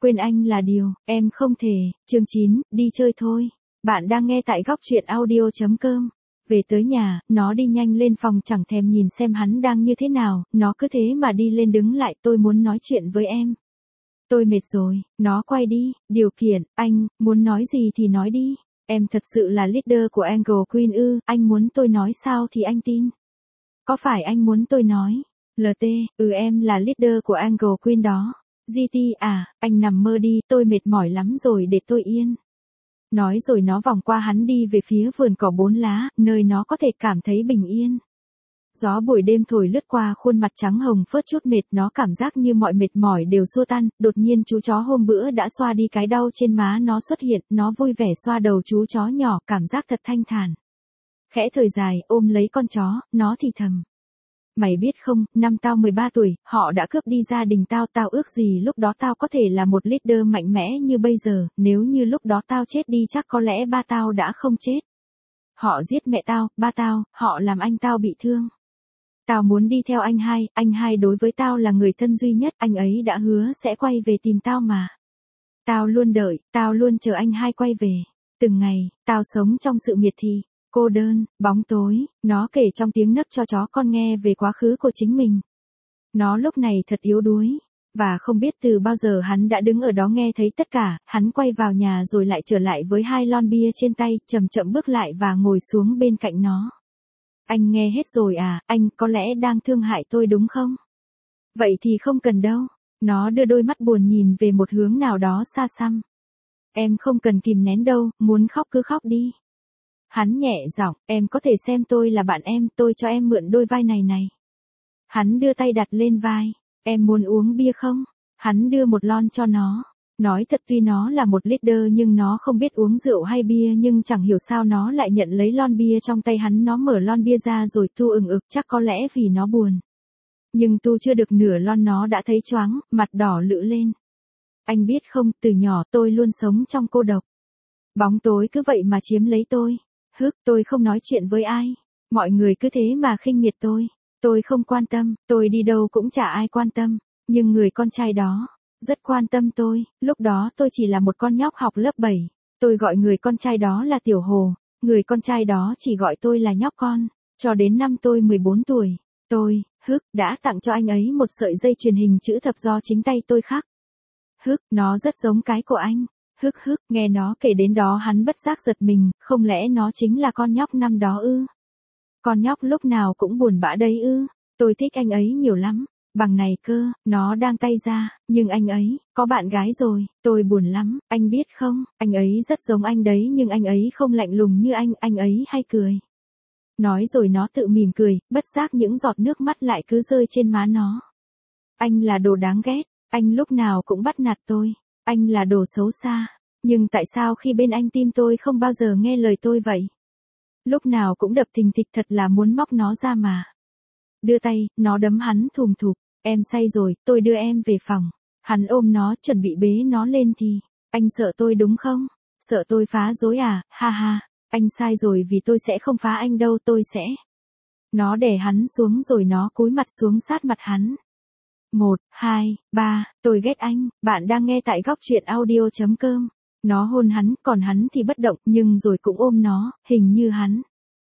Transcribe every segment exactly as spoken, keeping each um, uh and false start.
quên anh là điều, em không thể. Chương chín, đi chơi thôi. Bạn đang nghe tại góc truyện audio chấm com. Về tới nhà, nó đi nhanh lên phòng chẳng thèm nhìn xem hắn đang như thế nào, nó cứ thế mà đi lên đứng lại, tôi muốn nói chuyện với em. Tôi mệt rồi, nó quay đi, điều kiện, anh, muốn nói gì thì nói đi. Em thật sự là leader của Angle Queen ư, anh muốn tôi nói sao thì anh tin. Có phải anh muốn tôi nói? lờ tê, ừ em là leader của Angle Queen đó. giê tê, à, anh nằm mơ đi, tôi mệt mỏi lắm rồi để tôi yên. Nói rồi nó vòng qua hắn đi về phía vườn cỏ bốn lá, nơi nó có thể cảm thấy bình yên. Gió buổi đêm thổi lướt qua khuôn mặt trắng hồng phớt chút mệt, nó cảm giác như mọi mệt mỏi đều xua tan, đột nhiên chú chó hôm bữa đã xoa đi cái đau trên má nó xuất hiện, nó vui vẻ xoa đầu chú chó nhỏ, cảm giác thật thanh thản. Khẽ thời dài, ôm lấy con chó, nó thì thầm. Mày biết không, năm tao mười ba tuổi, họ đã cướp đi gia đình tao, tao ước gì lúc đó tao có thể là một leader mạnh mẽ như bây giờ, nếu như lúc đó tao chết đi chắc có lẽ ba tao đã không chết. Họ giết mẹ tao, ba tao, họ làm anh tao bị thương. Tao muốn đi theo anh hai, anh hai đối với tao là người thân duy nhất, anh ấy đã hứa sẽ quay về tìm tao mà. Tao luôn đợi, tao luôn chờ anh hai quay về. Từng ngày, tao sống trong sự miệt thị, cô đơn, bóng tối, nó kể trong tiếng nấc cho chó con nghe về quá khứ của chính mình. Nó lúc này thật yếu đuối, và không biết từ bao giờ hắn đã đứng ở đó nghe thấy tất cả, hắn quay vào nhà rồi lại trở lại với hai lon bia trên tay, chậm chậm bước lại và ngồi xuống bên cạnh nó. Anh nghe hết rồi à, anh có lẽ đang thương hại tôi đúng không? Vậy thì không cần đâu. Nó đưa đôi mắt buồn nhìn về một hướng nào đó xa xăm. Em không cần kìm nén đâu, muốn khóc cứ khóc đi. Hắn nhẹ giọng, em có thể xem tôi là bạn em, tôi cho em mượn đôi vai này này. Hắn đưa tay đặt lên vai, em muốn uống bia không? Hắn đưa một lon cho nó. Nói thật tuy nó là một leader nhưng nó không biết uống rượu hay bia, nhưng chẳng hiểu sao nó lại nhận lấy lon bia trong tay hắn. Nó mở lon bia ra rồi tu ừng ực, chắc có lẽ vì nó buồn. Nhưng tu chưa được nửa lon nó đã thấy choáng, mặt đỏ lự lên. Anh biết không, từ nhỏ tôi luôn sống trong cô độc. Bóng tối cứ vậy mà chiếm lấy tôi. Hức, tôi không nói chuyện với ai. Mọi người cứ thế mà khinh miệt tôi. Tôi không quan tâm, tôi đi đâu cũng chả ai quan tâm. Nhưng người con trai đó rất quan tâm tôi, lúc đó tôi chỉ là một con nhóc học lớp bảy. Tôi gọi người con trai đó là Tiểu Hồ, người con trai đó chỉ gọi tôi là nhóc con. Cho đến năm tôi mười bốn tuổi, tôi, Hức, đã tặng cho anh ấy một sợi dây chuyền hình chữ thập do chính tay tôi khắc. Hức, nó rất giống cái của anh. Hức hức, nghe nó kể đến đó hắn bất giác giật mình, không lẽ nó chính là con nhóc năm đó ư? Con nhóc lúc nào cũng buồn bã đấy ư? Tôi thích anh ấy nhiều lắm. Bằng này cơ, nó đang tay ra, nhưng anh ấy, có bạn gái rồi, tôi buồn lắm, anh biết không, anh ấy rất giống anh đấy nhưng anh ấy không lạnh lùng như anh, anh ấy hay cười. Nói rồi nó tự mỉm cười, bất giác những giọt nước mắt lại cứ rơi trên má nó. Anh là đồ đáng ghét, anh lúc nào cũng bắt nạt tôi, anh là đồ xấu xa, nhưng tại sao khi bên anh tim tôi không bao giờ nghe lời tôi vậy? Lúc nào cũng đập thình thịch, thật là muốn móc nó ra mà. Đưa tay, nó đấm hắn thùm thụp. Em say rồi, tôi đưa em về phòng. Hắn ôm nó, chuẩn bị bế nó lên thì, anh sợ tôi đúng không? Sợ tôi phá rối à, ha ha, anh sai rồi vì tôi sẽ không phá anh đâu, tôi sẽ. Nó đè hắn xuống rồi nó cúi mặt xuống sát mặt hắn. Một, hai, ba, tôi ghét anh, bạn đang nghe tại góc truyện audio chấm com. Nó hôn hắn, còn hắn thì bất động, nhưng rồi cũng ôm nó, hình như hắn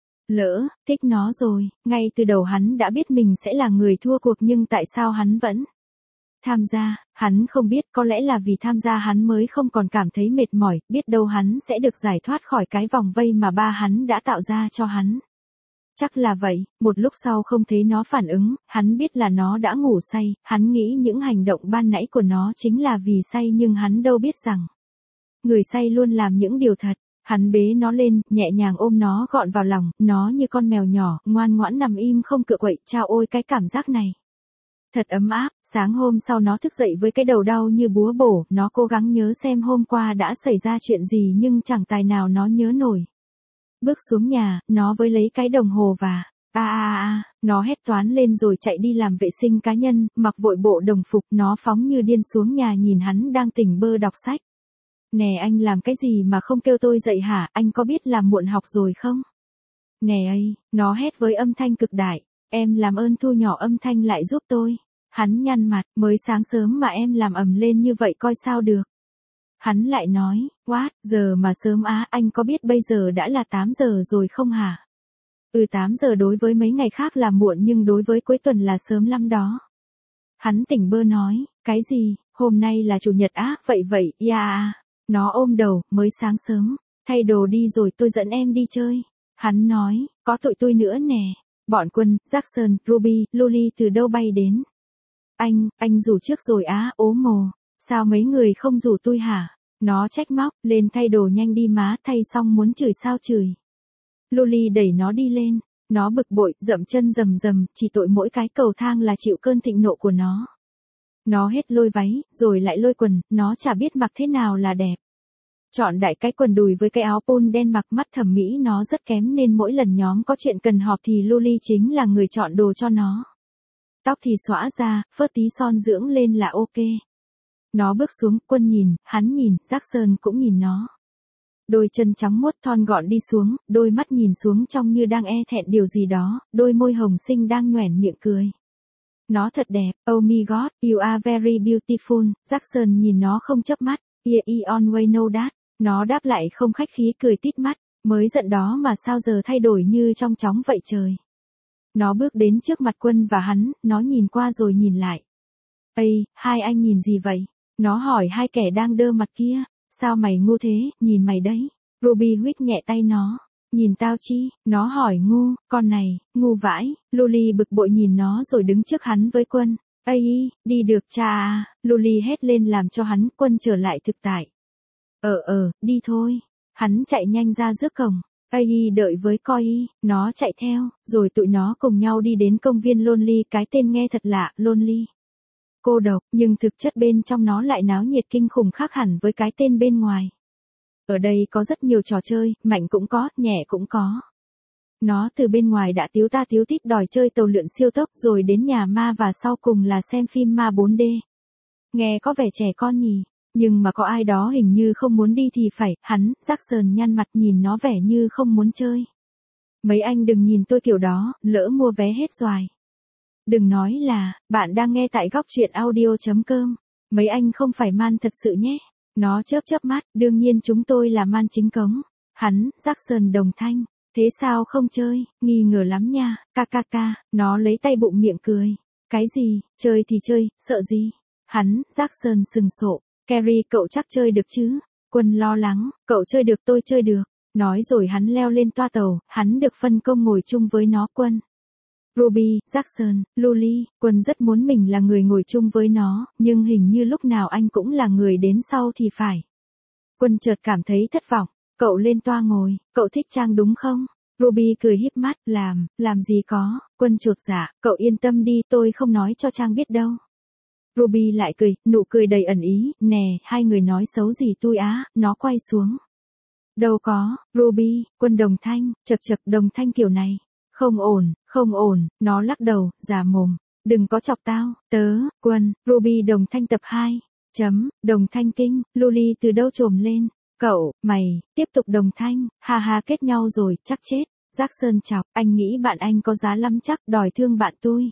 lỡ, thích nó rồi, ngay từ đầu hắn đã biết mình sẽ là người thua cuộc nhưng tại sao hắn vẫn tham gia, hắn không biết, có lẽ là vì tham gia hắn mới không còn cảm thấy mệt mỏi, biết đâu hắn sẽ được giải thoát khỏi cái vòng vây mà ba hắn đã tạo ra cho hắn. Chắc là vậy, một lúc sau không thấy nó phản ứng, hắn biết là nó đã ngủ say, hắn nghĩ những hành động ban nãy của nó chính là vì say nhưng hắn đâu biết rằng người say luôn làm những điều thật. Hắn bế nó lên, nhẹ nhàng ôm nó gọn vào lòng, nó như con mèo nhỏ, ngoan ngoãn nằm im không cựa quậy, chao ôi cái cảm giác này. Thật ấm áp, sáng hôm sau nó thức dậy với cái đầu đau như búa bổ, nó cố gắng nhớ xem hôm qua đã xảy ra chuyện gì nhưng chẳng tài nào nó nhớ nổi. Bước xuống nhà, nó với lấy cái đồng hồ và, a a a, nó hét toán lên rồi chạy đi làm vệ sinh cá nhân, mặc vội bộ đồng phục, nó phóng như điên xuống nhà nhìn hắn đang tỉnh bơ đọc sách. Nè anh làm cái gì mà không kêu tôi dậy hả, anh có biết là muộn học rồi không? Nè ấy, nó hét với âm thanh cực đại, em làm ơn thu nhỏ âm thanh lại giúp tôi. Hắn nhăn mặt, mới sáng sớm mà em làm ầm lên như vậy coi sao được. Hắn lại nói, what, giờ mà sớm á, anh có biết bây giờ đã là tám giờ rồi không hả? Ừ tám giờ đối với mấy ngày khác là muộn nhưng đối với cuối tuần là sớm lắm đó. Hắn tỉnh bơ nói, cái gì, hôm nay là chủ nhật á, vậy vậy, yeah. Nó ôm đầu, mới sáng sớm, thay đồ đi rồi tôi dẫn em đi chơi. Hắn nói, có tụi tôi nữa nè. Bọn Quân, Jackson, Ruby, Luli từ đâu bay đến? Anh, anh rủ trước rồi á, ố mồ. Sao mấy người không rủ tôi hả? Nó trách móc, lên thay đồ nhanh đi má, thay xong muốn chửi sao chửi. Luli đẩy nó đi lên. Nó bực bội, dậm chân rầm rầm, chỉ tội mỗi cái cầu thang là chịu cơn thịnh nộ của nó. Nó hết lôi váy, rồi lại lôi quần, nó chả biết mặc thế nào là đẹp. Chọn đại cái quần đùi với cái áo pôn đen mặc mắt thẩm mỹ nó rất kém nên mỗi lần nhóm có chuyện cần họp thì Luli chính là người chọn đồ cho nó. Tóc thì xõa ra, phớt tí son dưỡng lên là ok. Nó bước xuống, Quân nhìn, hắn nhìn, Jackson cũng nhìn nó. Đôi chân trắng muốt thon gọn đi xuống, đôi mắt nhìn xuống trông như đang e thẹn điều gì đó, đôi môi hồng xinh đang nhoẻn miệng cười. Nó thật đẹp, oh my god, you are very beautiful, Jackson nhìn nó không chớp mắt, yeah I always know that, nó đáp lại không khách khí cười tít mắt, mới giận đó mà sao giờ thay đổi như trong chóng vậy trời. Nó bước đến trước mặt Quân và hắn, nó nhìn qua rồi nhìn lại. Ây, hai anh nhìn gì vậy? Nó hỏi hai kẻ đang đơ mặt kia, sao mày ngu thế, nhìn mày đấy. Ruby huých nhẹ tay nó. Nhìn tao chi, nó hỏi ngu, con này, ngu vãi, Luli bực bội nhìn nó rồi đứng trước hắn với Quân. Ây, đi được cha à, Luli hét lên làm cho hắn, Quân trở lại thực tại. Ờ ờ, đi thôi. Hắn chạy nhanh ra trước cổng. Ây đợi với coi y, nó chạy theo, rồi tụi nó cùng nhau đi đến công viên Lonely, cái tên nghe thật lạ, Lonely. Cô độc, nhưng thực chất bên trong nó lại náo nhiệt kinh khủng khác hẳn với cái tên bên ngoài. Ở đây có rất nhiều trò chơi, mạnh cũng có, nhẹ cũng có. Nó từ bên ngoài đã tíu ta tíu tít đòi chơi tàu lượn siêu tốc rồi đến nhà ma và sau cùng là xem phim ma bốn D. Nghe có vẻ trẻ con nhỉ, nhưng mà có ai đó hình như không muốn đi thì phải, hắn, Jackson nhăn mặt nhìn nó vẻ như không muốn chơi. Mấy anh đừng nhìn tôi kiểu đó, lỡ mua vé hết xoài. Đừng nói là, bạn đang nghe tại góc truyện audio chấm com. Mấy anh không phải man thật sự nhé. Nó chớp chớp mắt, đương nhiên chúng tôi là man chính cống. Hắn, Jackson đồng thanh. Thế sao không chơi, nghi ngờ lắm nha, ca ca ca, nó lấy tay bụng miệng cười. Cái gì, chơi thì chơi, sợ gì? Hắn, Jackson sừng sộ. Carrie cậu chắc chơi được chứ? Quân lo lắng, cậu chơi được tôi chơi được. Nói rồi hắn leo lên toa tàu, hắn được phân công ngồi chung với nó. Quân, Ruby, Jackson, Luli, Quân rất muốn mình là người ngồi chung với nó, nhưng hình như lúc nào anh cũng là người đến sau thì phải. Quân chợt cảm thấy thất vọng, cậu lên toa ngồi, cậu thích Trang đúng không? Ruby cười híp mắt, làm, làm gì có, Quân chột dạ, cậu yên tâm đi, tôi không nói cho Trang biết đâu. Ruby lại cười, nụ cười đầy ẩn ý, nè, hai người nói xấu gì tôi á, nó quay xuống. Đâu có, Ruby, Quân đồng thanh, chật chật đồng thanh kiểu này. Không ổn, không ổn, nó lắc đầu, già mồm. Đừng có chọc tao, tớ, Quân, Ruby đồng thanh tập hai. Chấm, đồng thanh kinh, Luli từ đâu trồm lên. Cậu, mày, tiếp tục đồng thanh, ha ha kết nhau rồi, chắc chết. Jackson chọc, anh nghĩ bạn anh có giá lắm chắc, đòi thương bạn tôi.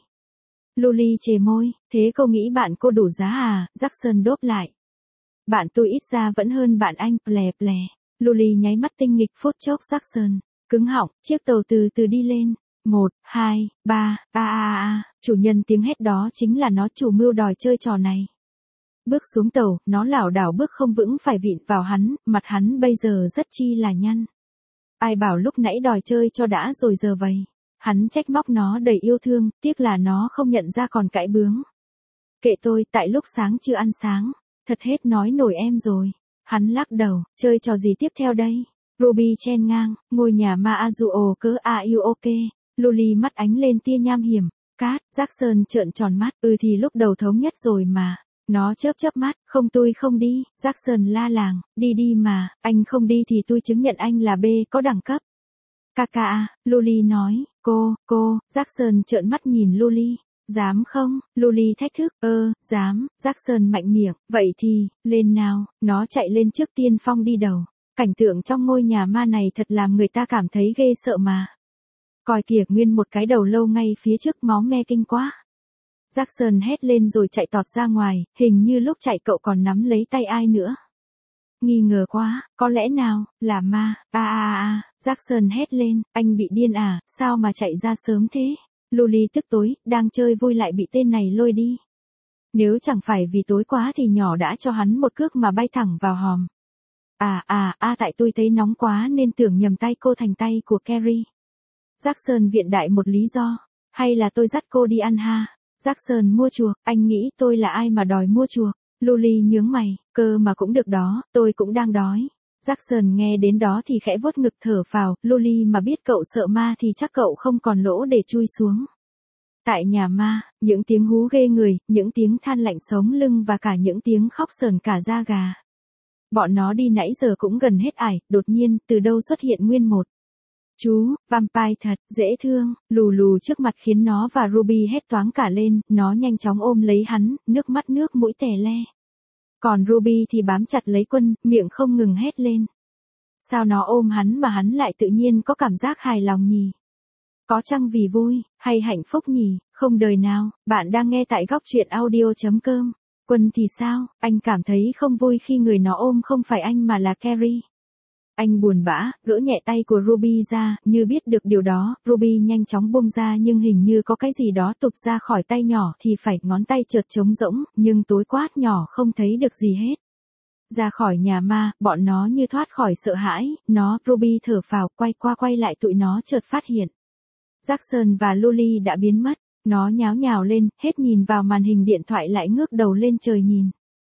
Luli chề môi, thế cô nghĩ bạn cô đủ giá à, Jackson đốp lại. Bạn tôi ít ra vẫn hơn bạn anh, plè plè. Luli nháy mắt tinh nghịch phút chốc Jackson. Cứng họng, chiếc tàu từ từ đi lên. Một, hai, ba, a a a, chủ nhân tiếng hét đó chính là nó, chủ mưu đòi chơi trò này. Bước xuống tàu, nó lảo đảo bước không vững phải vịn vào hắn, mặt hắn bây giờ rất chi là nhăn. Ai bảo lúc nãy đòi chơi cho đã rồi giờ vậy. Hắn trách móc nó đầy yêu thương, tiếc là nó không nhận ra còn cãi bướng. Kệ tôi, tại lúc sáng chưa ăn sáng, thật hết nói nổi em rồi. Hắn lắc đầu, chơi trò gì tiếp theo đây? Ruby chen ngang, ngôi nhà ma Azuo cớ are you okay? Luli mắt ánh lên tia nham hiểm. Cát, Jackson trợn tròn mắt, ừ thì lúc đầu thống nhất rồi mà. Nó chớp chớp mắt, không tôi không đi, Jackson la làng, đi đi mà, anh không đi thì tôi chứng nhận anh là B có đẳng cấp. Kaka, Luli nói, cô, cô, Jackson trợn mắt nhìn Luli. Dám không? Luli thách thức, ơ, dám, Jackson mạnh miệng, vậy thì, lên nào, nó chạy lên trước tiên phong đi đầu. Cảnh tượng trong ngôi nhà ma này thật làm người ta cảm thấy ghê sợ mà. Coi kìa nguyên một cái đầu lâu ngay phía trước máu me kinh quá. Jackson hét lên rồi chạy tọt ra ngoài, hình như lúc chạy cậu còn nắm lấy tay ai nữa. Nghi ngờ quá, có lẽ nào, là ma, a a a, Jackson hét lên, anh bị điên à, sao mà chạy ra sớm thế? Luli tức tối, đang chơi vui lại bị tên này lôi đi. Nếu chẳng phải vì tối quá thì nhỏ đã cho hắn một cước mà bay thẳng vào hòm. À à à tại tôi thấy nóng quá nên tưởng nhầm tay cô thành tay của Carrie. Jackson viện đại một lý do, hay là tôi dắt cô đi ăn ha? Jackson mua chuộc, anh nghĩ tôi là ai mà đòi mua chuộc? Luli nhướng mày, cơ mà cũng được đó, tôi cũng đang đói. Jackson nghe đến đó thì khẽ vuốt ngực thở phào, Luli mà biết cậu sợ ma thì chắc cậu không còn lỗ để chui xuống. Tại nhà ma, những tiếng hú ghê người, những tiếng than lạnh sống lưng và cả những tiếng khóc sờn cả da gà. Bọn nó đi nãy giờ cũng gần hết ải, đột nhiên, từ đâu xuất hiện nguyên một chú, vampire thật, dễ thương, lù lù trước mặt khiến nó và Ruby hét toáng cả lên, nó nhanh chóng ôm lấy hắn, nước mắt nước mũi tè le. Còn Ruby thì bám chặt lấy Quân, miệng không ngừng hét lên. Sao nó ôm hắn mà hắn lại tự nhiên có cảm giác hài lòng nhỉ? Có chăng vì vui, hay hạnh phúc nhỉ? Không đời nào, bạn đang nghe tại góc truyện audio.com. Quân thì sao, anh cảm thấy không vui khi người nó ôm không phải anh mà là Carrie. Anh buồn bã, gỡ nhẹ tay của Ruby ra, như biết được điều đó, Ruby nhanh chóng buông ra nhưng hình như có cái gì đó tụt ra khỏi tay nhỏ thì phải ngón tay chợt trống rỗng, nhưng tối quát nhỏ không thấy được gì hết. Ra khỏi nhà ma, bọn nó như thoát khỏi sợ hãi, nó, Ruby thở phào, quay qua quay lại tụi nó chợt phát hiện. Jackson và Luli đã biến mất, nó nháo nhào lên, hết nhìn vào màn hình điện thoại lại ngước đầu lên trời nhìn.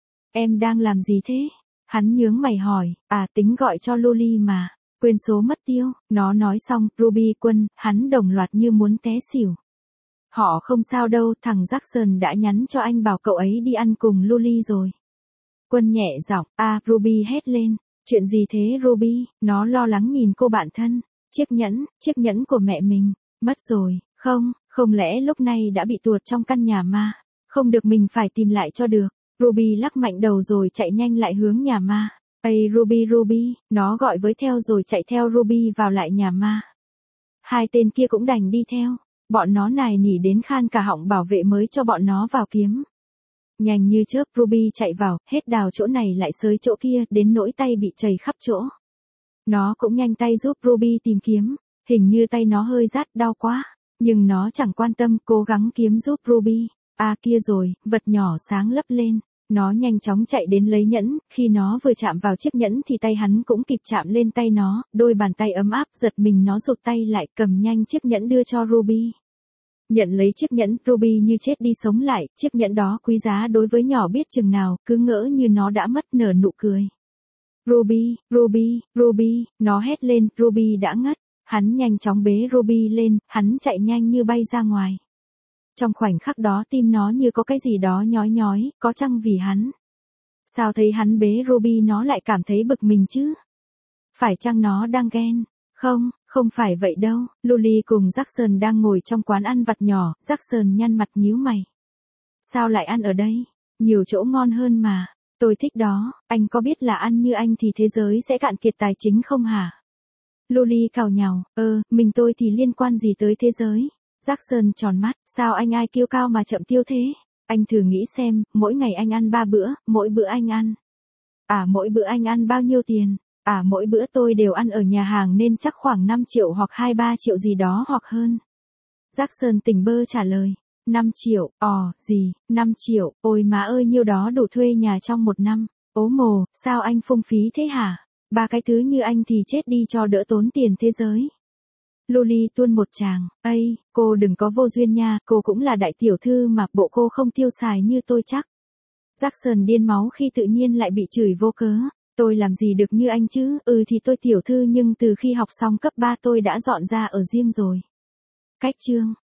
Em đang làm gì thế? Hắn nhướng mày hỏi, à tính gọi cho Luli mà, quên số mất tiêu, nó nói xong, Ruby Quân, hắn đồng loạt như muốn té xỉu. Họ không sao đâu, thằng Jackson đã nhắn cho anh bảo cậu ấy đi ăn cùng Luli rồi. Quân nhẹ giọng, à Ruby hét lên, chuyện gì thế Ruby, nó lo lắng nhìn cô bạn thân, chiếc nhẫn, chiếc nhẫn của mẹ mình, mất rồi, không, không lẽ lúc này đã bị tuột trong căn nhà ma, không được mình phải tìm lại cho được. Ruby lắc mạnh đầu rồi chạy nhanh lại hướng nhà ma. Ây Ruby Ruby, nó gọi với theo rồi chạy theo Ruby vào lại nhà ma. Hai tên kia cũng đành đi theo, bọn nó nài nỉ đến khan cả họng bảo vệ mới cho bọn nó vào kiếm. Nhanh như chớp Ruby chạy vào, hết đào chỗ này lại xới chỗ kia, đến nỗi tay bị chảy khắp chỗ. Nó cũng nhanh tay giúp Ruby tìm kiếm, hình như tay nó hơi rát đau quá, nhưng nó chẳng quan tâm, cố gắng kiếm giúp Ruby. À kia rồi, vật nhỏ sáng lấp lên. Nó nhanh chóng chạy đến lấy nhẫn, khi nó vừa chạm vào chiếc nhẫn thì tay hắn cũng kịp chạm lên tay nó, đôi bàn tay ấm áp giật mình nó rụt tay lại cầm nhanh chiếc nhẫn đưa cho Ruby. Nhận lấy chiếc nhẫn, Ruby như chết đi sống lại, chiếc nhẫn đó quý giá đối với nhỏ biết chừng nào, cứ ngỡ như nó đã mất nở nụ cười. Ruby, Ruby, Ruby, nó hét lên, Ruby đã ngất, hắn nhanh chóng bế Ruby lên, hắn chạy nhanh như bay ra ngoài. Trong khoảnh khắc đó tim nó như có cái gì đó nhói nhói, có chăng vì hắn? Sao thấy hắn bế Ruby nó lại cảm thấy bực mình chứ? Phải chăng nó đang ghen? Không, không phải vậy đâu. Luli cùng Jackson đang ngồi trong quán ăn vặt nhỏ, Jackson nhăn mặt nhíu mày. Sao lại ăn ở đây? Nhiều chỗ ngon hơn mà. Tôi thích đó, anh có biết là ăn như anh thì thế giới sẽ cạn kiệt tài chính không hả? Luli cào nhào, ơ, mình tôi thì liên quan gì tới thế giới? Jackson tròn mắt, sao anh ai kiêu cao mà chậm tiêu thế? Anh thử nghĩ xem, mỗi ngày anh ăn ba bữa, mỗi bữa anh ăn. À mỗi bữa anh ăn bao nhiêu tiền? À mỗi bữa tôi đều ăn ở nhà hàng nên chắc khoảng năm triệu hoặc hai ba triệu gì đó hoặc hơn. Jackson tỉnh bơ trả lời, năm triệu, ò, gì, năm triệu, ôi má ơi nhiêu đó đủ thuê nhà trong một năm. Ố mồ, sao anh phung phí thế hả? Ba cái thứ như anh thì chết đi cho đỡ tốn tiền thế giới. Luli tuôn một tràng, ây, cô đừng có vô duyên nha, cô cũng là đại tiểu thư mà, bộ cô không tiêu xài như tôi chắc. Jackson điên máu khi tự nhiên lại bị chửi vô cớ, tôi làm gì được như anh chứ, ừ thì tôi tiểu thư nhưng từ khi học xong cấp ba tôi đã dọn ra ở riêng rồi. Cách chương.